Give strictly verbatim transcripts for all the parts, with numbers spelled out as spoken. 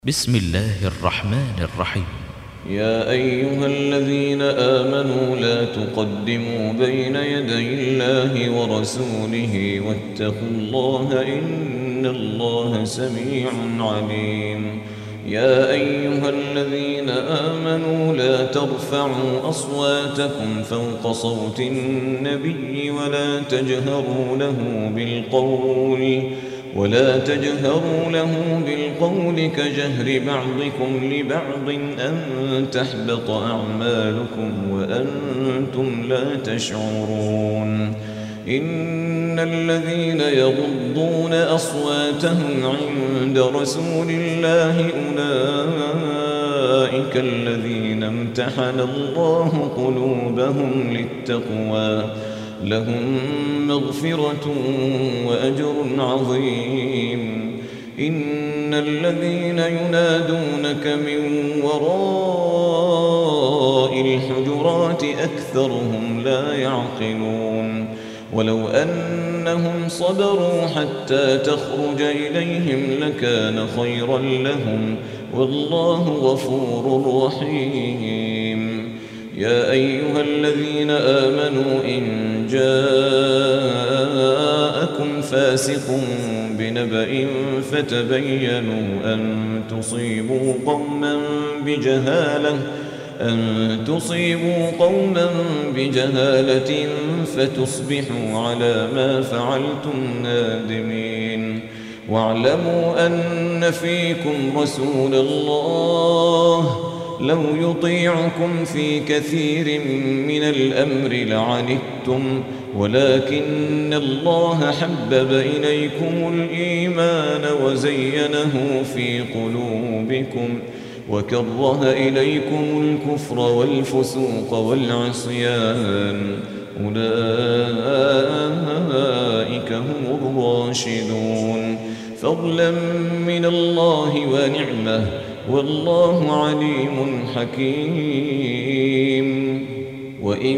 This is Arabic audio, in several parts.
بسم الله الرحمن الرحيم. يا أيها الذين آمنوا لا تقدموا بين يدي الله ورسوله واتقوا الله إن الله سميع عليم. يا أيها الذين آمنوا لا ترفعوا أصواتكم فوق صوت النبي ولا تجهروا له بالقول ولا تجهروا له بالقول كجهر بعضكم لبعض أن تحبط أعمالكم وأنتم لا تشعرون. إن الذين يغضون أصواتهم عند رسول الله أولئك الذين امتحن الله قلوبهم للتقوى لهم مغفرة وأجر عظيم. إن الذين ينادونك من وراء الحجرات أكثرهم لا يعقلون. ولو أنهم صبروا حتى تخرج إليهم لكان خيرا لهم والله غفور رحيم. يا أيها الذين آمنوا إن جاءكم فاسق بنبأ فتبينوا أن تصيبوا قوما بجهالة أن تصيبوا قوما بجهالة فتصبحوا على ما فعلتم نادمين. واعلموا أن فيكم رسول الله لو يطيعكم في كثير من الأمر لعنتم ولكن الله حبب إليكم الإيمان وزينه في قلوبكم وكره إليكم الكفر والفسوق والعصيان أولئك هم الراشدون فضلا من الله ونعمه والله عليم حكيم. وإن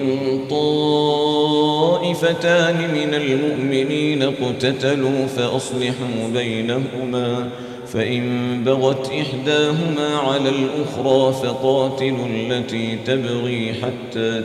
طائفتان من المؤمنين اقتتلوا فأصلحوا بينهما فإن بغت إحداهما على الأخرى فقاتلوا التي تبغي حتى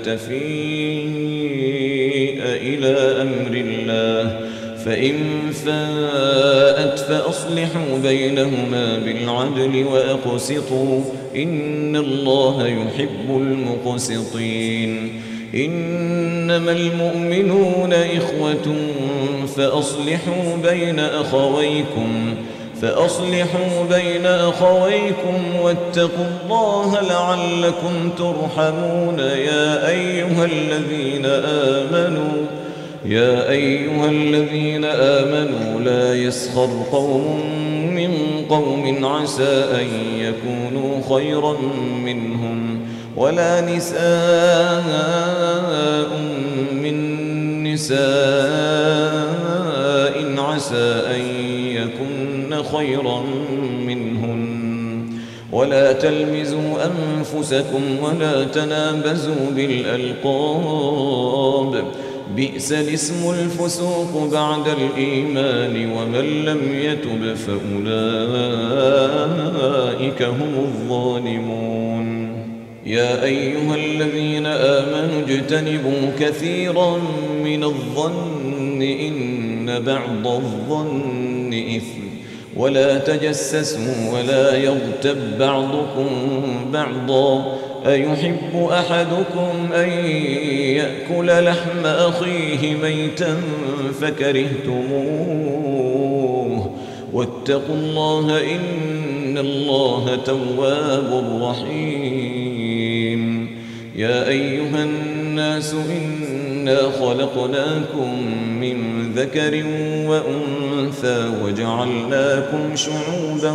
تفيء إلى أمر الله فإن فاءت فأصلحوا بينهما بالعدل وأقسطوا إن الله يحب المقسطين. إنما المؤمنون إخوة فأصلحوا بين أخويكم فأصلحوا بين أخويكم واتقوا الله لعلكم ترحمون. يا أيها الذين آمنوا يا أيها الذين آمنوا لا يسخر قوم من قوم عسى أن يكونوا خيرا منهم ولا نساء من نساء عسى أن يكن خيرا منهن ولا تلمزوا أنفسكم ولا تنابزوا بالألقاب بئس الاسم الفسوق بعد الإيمان ومن لم يتب فأولئك هم الظالمون. يا أيها الذين آمنوا اجتنبوا كثيرا من الظن إن بعض الظن إثم ولا تجسسوا ولا يغتب بعضكم بعضا أيحب أحدكم أن يأكل لحم أخيه ميتا فكرهتموه واتقوا الله إن الله تواب رحيم. يا أيها الناس إنا خلقناكم من ذكر وأنثى وجعلناكم شعوبا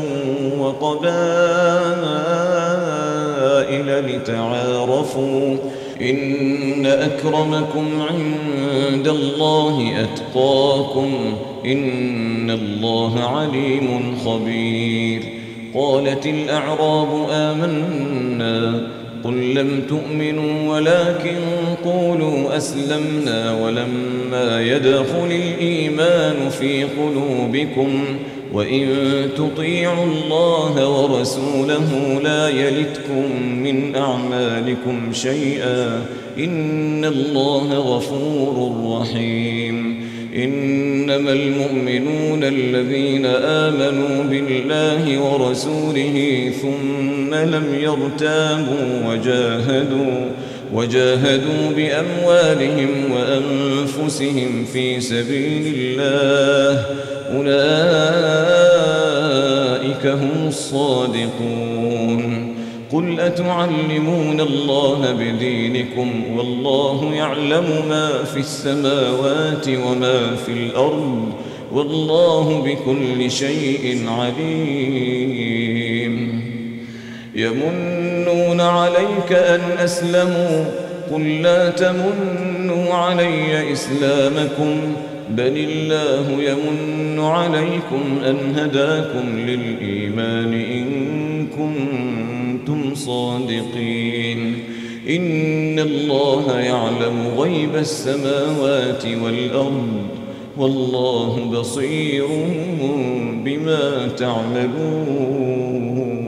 وقبائل لتعارفوا إن أكرمكم عند الله أتقاكم إن الله عليم خبير. قالت الأعراب آمنا قل لم تؤمنوا ولكن قولوا أسلمنا ولما يدخل الإيمان في قلوبكم وإن تطيعوا الله ورسوله لا يلتكم من أعمالكم شيئا إن الله غفور رحيم. إنما المؤمنون الذين آمنوا بالله ورسوله ثم لم يرتابوا وجاهدوا وجاهدوا بأموالهم وأنفسهم في سبيل الله أولئك هم الصادقون. قل أتعلمون الله بدينكم والله يعلم ما في السماوات وما في الأرض والله بكل شيء عليم. يمنون عليك أن أسلموا قل لا تمنوا علي إسلامكم بل الله يمن عليكم أن هداكم للإيمان إن كنتم صادقين. إن الله يعلم غيب السماوات والأرض والله بصير بما تعملون.